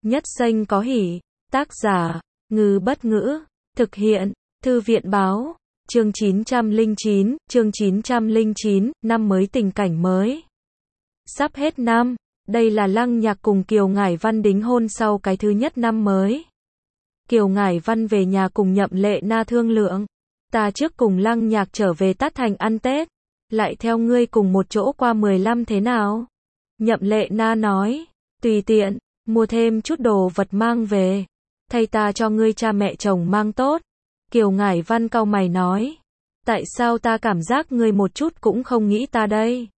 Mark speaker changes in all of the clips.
Speaker 1: Nhất xanh có hỉ. Tác giả, Ngư Bất Ngữ. Thực hiện, Thư viện Báo. Chương 909, năm mới tình cảnh mới. Sắp hết năm, đây là Lăng Nhạc cùng Kiều Ngải Văn đính hôn sau cái thứ nhất năm mới. Kiều Ngải Văn về nhà cùng Nhậm Lệ Na thương lượng. Ta trước cùng Lăng Nhạc trở về Tát Thành ăn Tết, lại theo ngươi cùng một chỗ qua 15 thế nào? Nhậm Lệ Na nói, tùy tiện, mua thêm chút đồ vật mang về, thay ta cho ngươi cha mẹ chồng mang tốt. Kiều Ngải Văn cau mày nói, tại sao ta cảm giác ngươi một chút cũng không nghĩ ta đây?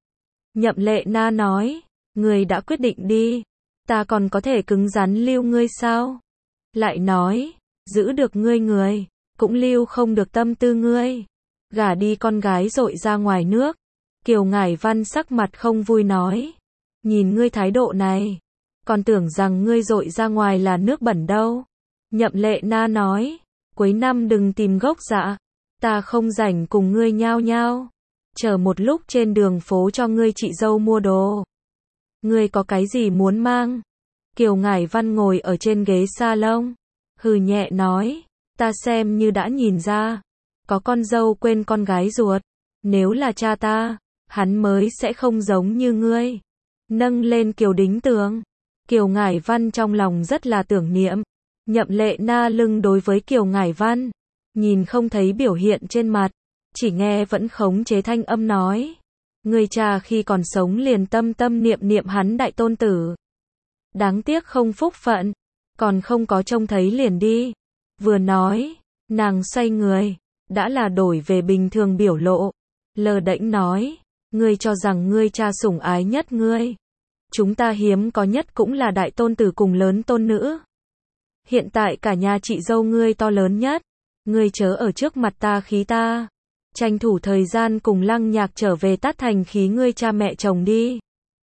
Speaker 1: Nhậm Lệ Na nói, ngươi đã quyết định đi, ta còn có thể cứng rắn lưu ngươi sao? Lại nói, giữ được ngươi người, cũng lưu không được tâm tư ngươi. Gả đi con gái dội ra ngoài nước. Kiều Ngải Văn sắc mặt không vui nói, nhìn ngươi thái độ này, còn tưởng rằng ngươi dội ra ngoài là nước bẩn đâu. Nhậm Lệ Na nói, cuối năm đừng tìm gốc dạ, ta không rảnh cùng ngươi nhao nhao. Chờ một lúc trên đường phố cho ngươi chị dâu mua đồ. Ngươi có cái gì muốn mang? Kiều Ngải Văn ngồi ở trên ghế salon, hừ nhẹ nói, ta xem như đã nhìn ra, có con dâu quên con gái ruột. Nếu là cha ta, hắn mới sẽ không giống như ngươi. Nâng lên Kiều Đính Tường. Kiều Ngải Văn trong lòng rất là tưởng niệm. Nhậm Lệ Na lưng đối với Kiều Ngải Văn, nhìn không thấy biểu hiện trên mặt, chỉ nghe vẫn khống chế thanh âm nói, người cha khi còn sống liền tâm tâm niệm niệm hắn đại tôn tử. Đáng tiếc không phúc phận, còn không có trông thấy liền đi. Vừa nói, nàng xoay người, đã là đổi về bình thường biểu lộ, lờ đễnh nói, ngươi cho rằng ngươi cha sủng ái nhất ngươi. Chúng ta hiếm có nhất cũng là đại tôn tử cùng lớn tôn nữ. Hiện tại cả nhà chị dâu ngươi to lớn nhất, ngươi chớ ở trước mặt ta khí ta. Tranh thủ thời gian cùng Lăng Nhạc trở về Tát Thành khí ngươi cha mẹ chồng đi.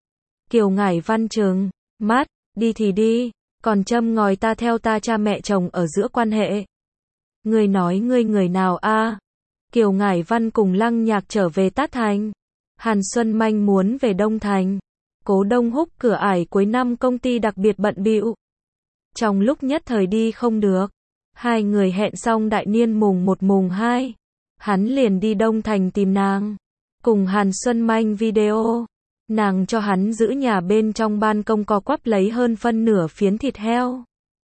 Speaker 1: Kiều Ngải Văn trừng mắt, đi thì đi, còn châm ngòi ta theo ta cha mẹ chồng ở giữa quan hệ. Ngươi nói ngươi người nào a? Kiều Ngải Văn cùng Lăng Nhạc trở về Tát Thành. Hàn Xuân Manh muốn về Đông Thành. Cố Đông Húc cửa ải cuối năm công ty đặc biệt bận bịu. Trong lúc nhất thời đi không được, hai người hẹn xong đại niên mùng 1 mùng 2, hắn liền đi Đông Thành tìm nàng, cùng Hàn Xuân Manh video. Nàng cho hắn giữ nhà bên trong ban công co quắp lấy hơn phân nửa phiến thịt heo.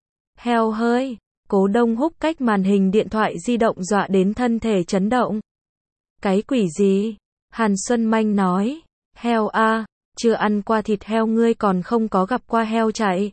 Speaker 1: Heo hơi. Cố Đông Húc cách màn hình điện thoại di động dọa đến thân thể chấn động. Cái quỷ gì? Hàn Xuân Manh nói, heo a, chưa ăn qua thịt heo ngươi còn không có gặp qua heo chạy.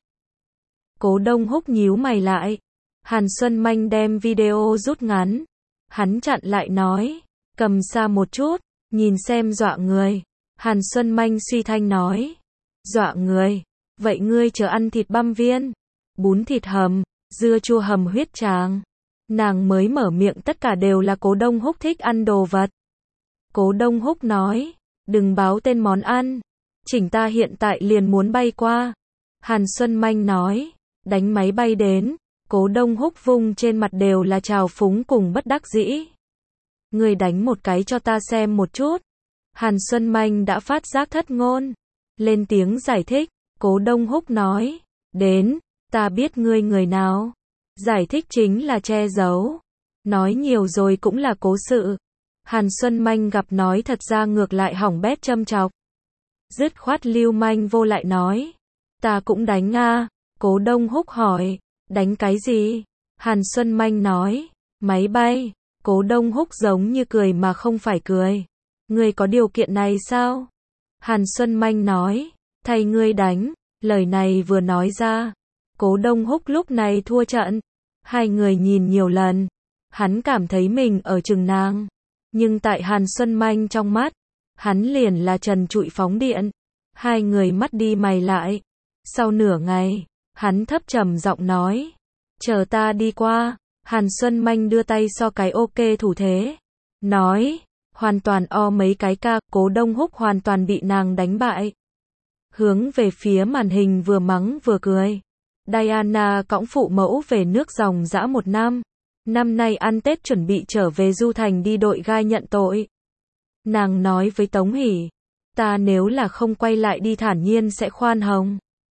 Speaker 1: Cố Đông Húc nhíu mày lại. Hàn Xuân Manh đem video rút ngắn. Hắn chặn lại nói, cầm xa một chút, nhìn xem dọa người. Hàn Xuân Manh suy thanh nói, dọa người, vậy ngươi chờ ăn thịt băm viên, bún thịt hầm, dưa chua hầm huyết tràng. Nàng mới mở miệng tất cả đều là Cố Đông Húc thích ăn đồ vật. Cố Đông Húc nói, đừng báo tên món ăn, chỉnh ta hiện tại liền muốn bay qua. Hàn Xuân Manh nói, đánh máy bay đến. Cố Đông Húc vung trên mặt đều là trào phúng cùng bất đắc dĩ. Người đánh một cái cho ta xem một chút. Hàn Xuân Manh đã phát giác thất ngôn, lên tiếng giải thích. Cố Đông Húc nói, đến, ta biết ngươi người nào. Giải thích chính là che giấu. Nói nhiều rồi cũng là cố sự. Hàn Xuân Manh gặp nói thật ra ngược lại hỏng bét châm chọc. Dứt khoát lưu manh vô lại nói, ta cũng đánh a. Cố Đông Húc hỏi, đánh cái gì? Hàn Xuân Manh nói, máy bay. Cố Đông Húc giống như cười mà không phải cười. Ngươi có điều kiện này sao? Hàn Xuân Manh nói, thay ngươi đánh. Lời này vừa nói ra, Cố Đông Húc lúc này thua trận. Hai người nhìn nhiều lần, hắn cảm thấy mình ở chừng nàng. Nhưng tại Hàn Xuân Manh trong mắt, hắn liền là trần trụi phóng điện. Hai người mắt đi mày lại. Sau nửa ngày, hắn thấp trầm giọng nói, chờ ta đi qua. Hàn Xuân Manh đưa tay so cái ok thủ thế. Nói, hoàn toàn o mấy cái ca. Cố Đông Húc hoàn toàn bị nàng đánh bại. Hướng về phía màn hình vừa mắng vừa cười. Diana cõng phụ mẫu về nước dòng dã 1 năm. Năm nay ăn Tết chuẩn bị trở về Du Thành đi đội gai nhận tội. Nàng nói với Tống Hỷ, ta nếu là không quay lại đi thản nhiên sẽ khoan hồng.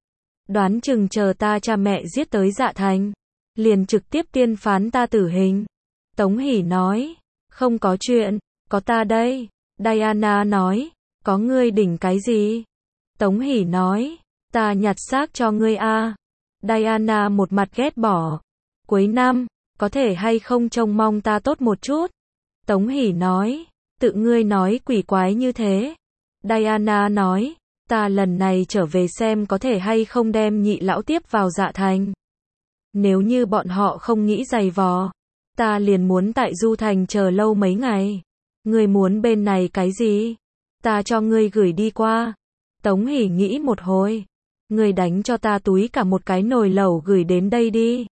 Speaker 1: Đoán chừng chờ ta cha mẹ giết tới Dạ Thành, liền trực tiếp tuyên phán ta tử hình. Tống Hỷ nói, không có chuyện, có ta đây. Diana nói, có ngươi đỉnh cái gì? Tống Hỷ nói, ta nhặt xác cho ngươi a. Diana một mặt ghét bỏ. Cuối năm, có thể hay không trông mong ta tốt một chút? Tống Hỷ nói, tự ngươi nói quỷ quái như thế. Diana nói, ta lần này trở về xem có thể hay không đem nhị lão tiếp vào Dạ Thành. Nếu như bọn họ không nghĩ giày vò, ta liền muốn tại Du Thành chờ lâu mấy ngày. Ngươi muốn bên này cái gì? Ta cho ngươi gửi đi qua. Tống Hỷ nghĩ một hồi. Ngươi đánh cho ta túi cả một cái nồi lẩu gửi đến đây đi.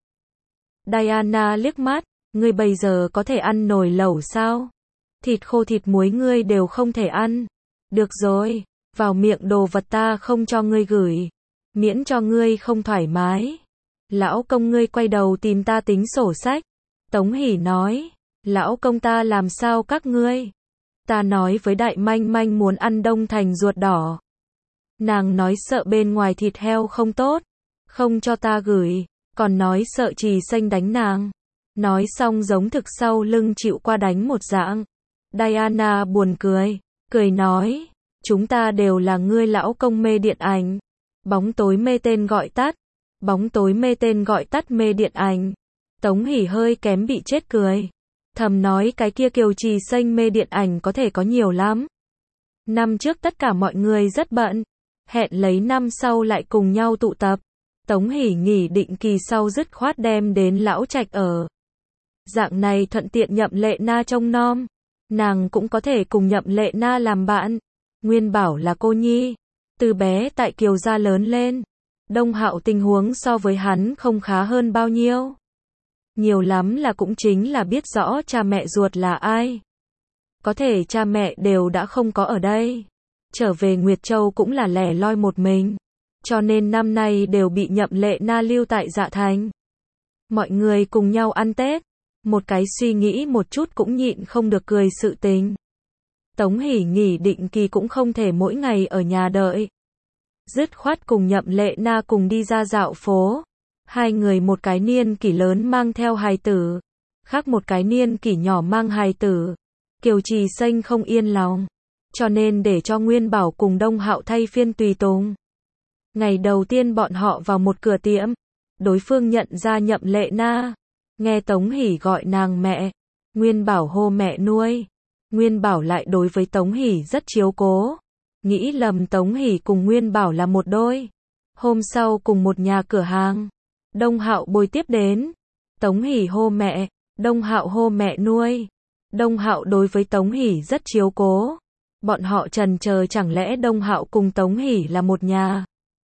Speaker 1: Diana liếc mắt, ngươi bây giờ có thể ăn nồi lẩu sao? Thịt khô thịt muối ngươi đều không thể ăn. Được rồi, vào miệng đồ vật ta không cho ngươi gửi. Miễn cho ngươi không thoải mái. Lão công ngươi quay đầu tìm ta tính sổ sách. Tống Hỷ nói, lão công ta làm sao các ngươi? Ta nói với Đại Manh Manh muốn ăn Đông Thành ruột đỏ. Nàng nói sợ bên ngoài thịt heo không tốt, không cho ta gửi, còn nói sợ Trì Xanh đánh nàng. Nói xong giống thực sau lưng chịu qua đánh một dạng. Diana buồn cười, cười nói, chúng ta đều là ngươi lão công mê điện ảnh. Bóng tối mê tên gọi tắt. Bóng tối mê tên gọi tắt mê điện ảnh. Tống Hỷ hơi kém bị chết cười. Thầm nói cái kia Kiều Trì Xanh mê điện ảnh có thể có nhiều lắm. Năm trước tất cả mọi người rất bận. Hẹn lấy năm sau lại cùng nhau tụ tập. Tống Hỷ nghỉ định kỳ sau dứt khoát đem đến lão trạch ở. Dạng này thuận tiện Nhậm Lệ Na trông nom. Nàng cũng có thể cùng Nhậm Lệ Na làm bạn. Nguyên Bảo là cô nhi. Từ bé tại Kiều gia lớn lên. Đông Hạo tình huống so với hắn không khá hơn bao nhiêu. Nhiều lắm là cũng chính là biết rõ cha mẹ ruột là ai. Có thể cha mẹ đều đã không có ở đây. Trở về Nguyệt Châu cũng là lẻ loi một mình. Cho nên năm nay đều bị Nhậm Lệ Na lưu tại Dạ Thành. Mọi người cùng nhau ăn Tết. Một cái suy nghĩ một chút cũng nhịn không được cười sự tình. Tống Hỷ nghỉ định kỳ cũng không thể mỗi ngày ở nhà đợi. Dứt khoát cùng Nhậm Lệ Na cùng đi ra dạo phố. Hai người một cái niên kỷ lớn mang theo hài tử, khác một cái niên kỷ nhỏ mang hài tử. Kiều Trì Xanh không yên lòng, cho nên để cho Nguyên Bảo cùng Đông Hạo thay phiên tùy tùng. Ngày đầu tiên bọn họ vào một cửa tiệm, đối phương nhận ra Nhậm Lệ Na, nghe Tống Hỷ gọi nàng mẹ, Nguyên Bảo hô mẹ nuôi. Nguyên Bảo lại đối với Tống Hỷ rất chiếu cố, nghĩ lầm Tống Hỷ cùng Nguyên Bảo là một đôi. Hôm sau cùng một nhà cửa hàng, Đông Hạo bồi tiếp đến. Tống Hỷ hô mẹ, Đông Hạo hô mẹ nuôi. Đông Hạo đối với Tống Hỷ rất chiếu cố. Bọn họ trần chờ chẳng lẽ Đông Hạo cùng Tống Hỷ là một nhà.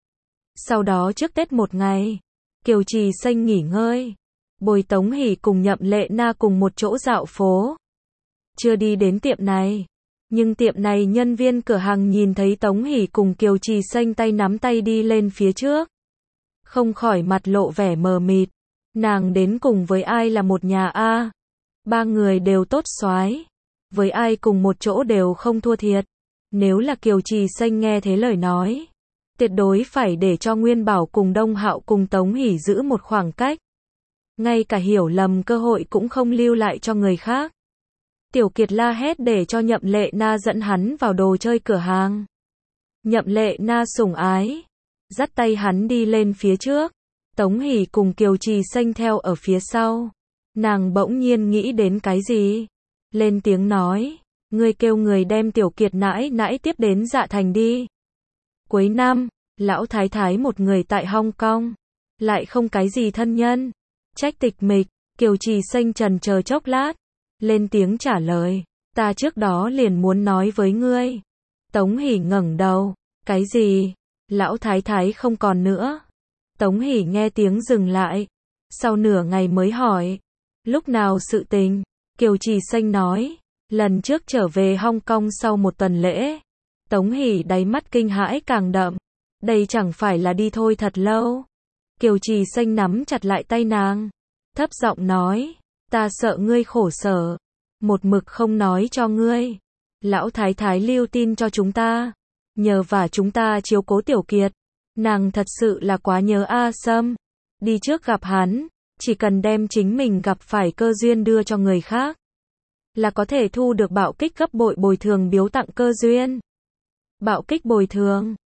Speaker 1: Sau đó trước Tết một ngày, Kiều Trì Xanh nghỉ ngơi, bồi Tống Hỷ cùng Nhậm Lệ Na cùng một chỗ dạo phố. Chưa đi đến tiệm này, nhưng tiệm này nhân viên cửa hàng nhìn thấy Tống Hỷ cùng Kiều Trì Xanh tay nắm tay đi lên phía trước. Không khỏi mặt lộ vẻ mờ mịt. Nàng đến cùng với ai là một nhà a? Ba người đều tốt soái, với ai cùng một chỗ đều không thua thiệt. Nếu là Kiều Trì Xanh nghe thế lời nói, tuyệt đối phải để cho Nguyên Bảo cùng Đông Hạo cùng Tống Hỷ giữ một khoảng cách. Ngay cả hiểu lầm cơ hội cũng không lưu lại cho người khác. Tiểu Kiệt la hét để cho Nhậm Lệ Na dẫn hắn vào đồ chơi cửa hàng. Nhậm Lệ Na sủng ái, dắt tay hắn đi lên phía trước. Tống Hỷ cùng Kiều Trì Xanh theo ở phía sau. Nàng bỗng nhiên nghĩ đến cái gì? Lên tiếng nói, ngươi kêu người đem Tiểu Kiệt nãi nãi tiếp đến Dạ Thành đi. Cuối năm, lão thái thái một người tại Hong Kong, lại không cái gì thân nhân, trách tịch mịch. Kiều Trì Xanh trần chờ chốc lát, lên tiếng trả lời, ta trước đó liền muốn nói với ngươi. Tống Hỷ ngẩng đầu, cái gì? Lão thái thái không còn nữa. Tống Hỷ nghe tiếng dừng lại, sau nửa ngày mới hỏi, lúc nào sự tình? Kiều Trì Xanh nói, lần trước trở về Hong Kong sau một tuần lễ. Tống Hỷ đáy mắt kinh hãi càng đậm, đây chẳng phải là đi thôi thật lâu. Kiều Trì Xanh nắm chặt lại tay nàng, thấp giọng nói, ta sợ ngươi khổ sở, một mực không nói cho ngươi. Lão thái thái lưu tin cho chúng ta, nhờ vả chúng ta chiếu cố Tiểu Kiệt. Nàng thật sự là quá nhớ A Sâm. Đi trước gặp hắn, chỉ cần đem chính mình gặp phải cơ duyên đưa cho người khác, là có thể thu được bạo kích gấp bội bồi thường biếu tặng cơ duyên. Bạo kích bồi thường.